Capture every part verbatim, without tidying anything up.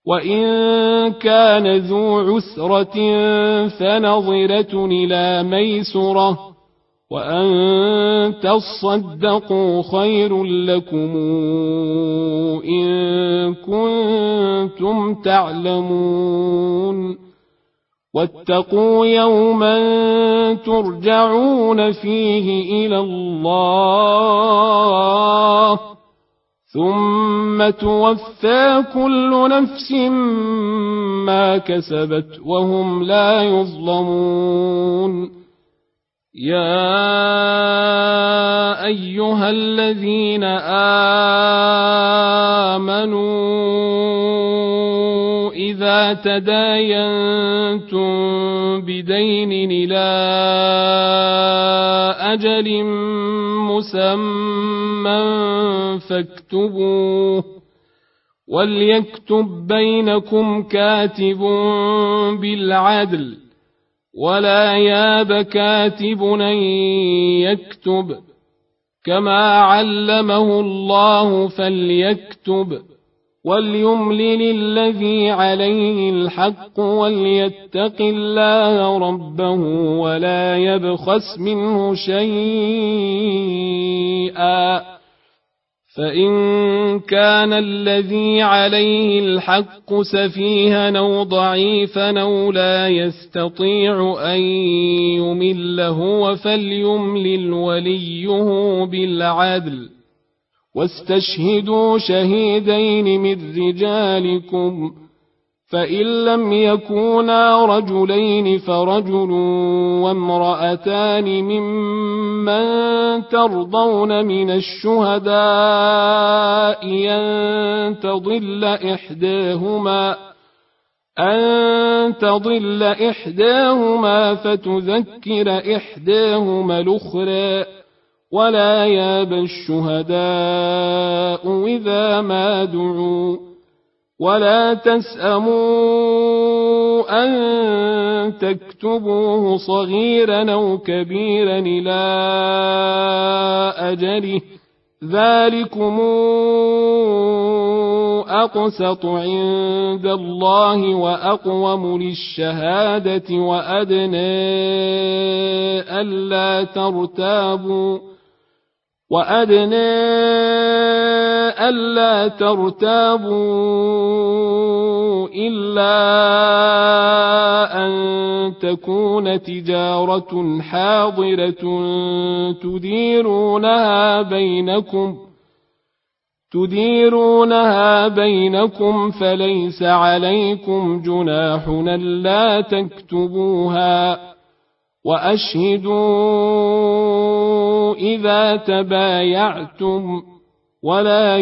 وإن كان ذو عسرة فنظرة إلى ميسرة وأن تصدقوا خير لكم إن كنتم تعلمون واتقوا يوما ترجعون فيه إلى الله ثم توفى كل نفس ما كسبت وهم لا يظلمون يا أيها الذين آمنوا إذا تداينتم بدين إلى أجل مسمى فاكتبوه وليكتب بينكم كاتب بالعدل ولا ياب كاتب أن يكتب كما علمه الله فليكتب وليملل الذي عليه الحق وليتق الله ربه ولا يبخس منه شيئا فإن كان الذي عليه الحق سفيها أو ضعيفا أو لا يستطيع أن يمل هو فليملل وليه بالعدل واستشهدوا شهيدين من رجالكم فإن لم يكونا رجلين فرجل وامرأتان ممن ترضون من الشهداء أن تضل إحداهما أن تضل إحداهما فتذكر إحداهما الأخرى ولا يابى الشهداء إذا ما دعوا ولا تسأموا أن تكتبوه صغيرا أو كبيرا إلى أجله ذلكم أقسط عند الله وأقوم للشهادة وأدنى ألا ترتابوا وأدنى ألا ترتابوا إلا أن تكون تجارة حاضرة تديرونها بينكم تديرونها بينكم فليس عليكم جناح ألا تكتبوها وأشهدوا إذا تبايعتم ولا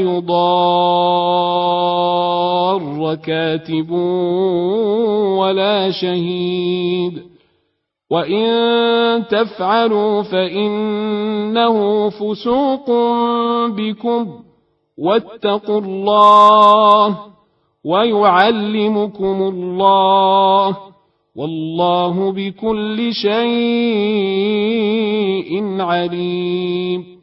يضار كاتب ولا شهيد وإن تفعلوا فإنه فسوق بكم واتقوا الله ويعلمكم الله والله بكل شيء عليم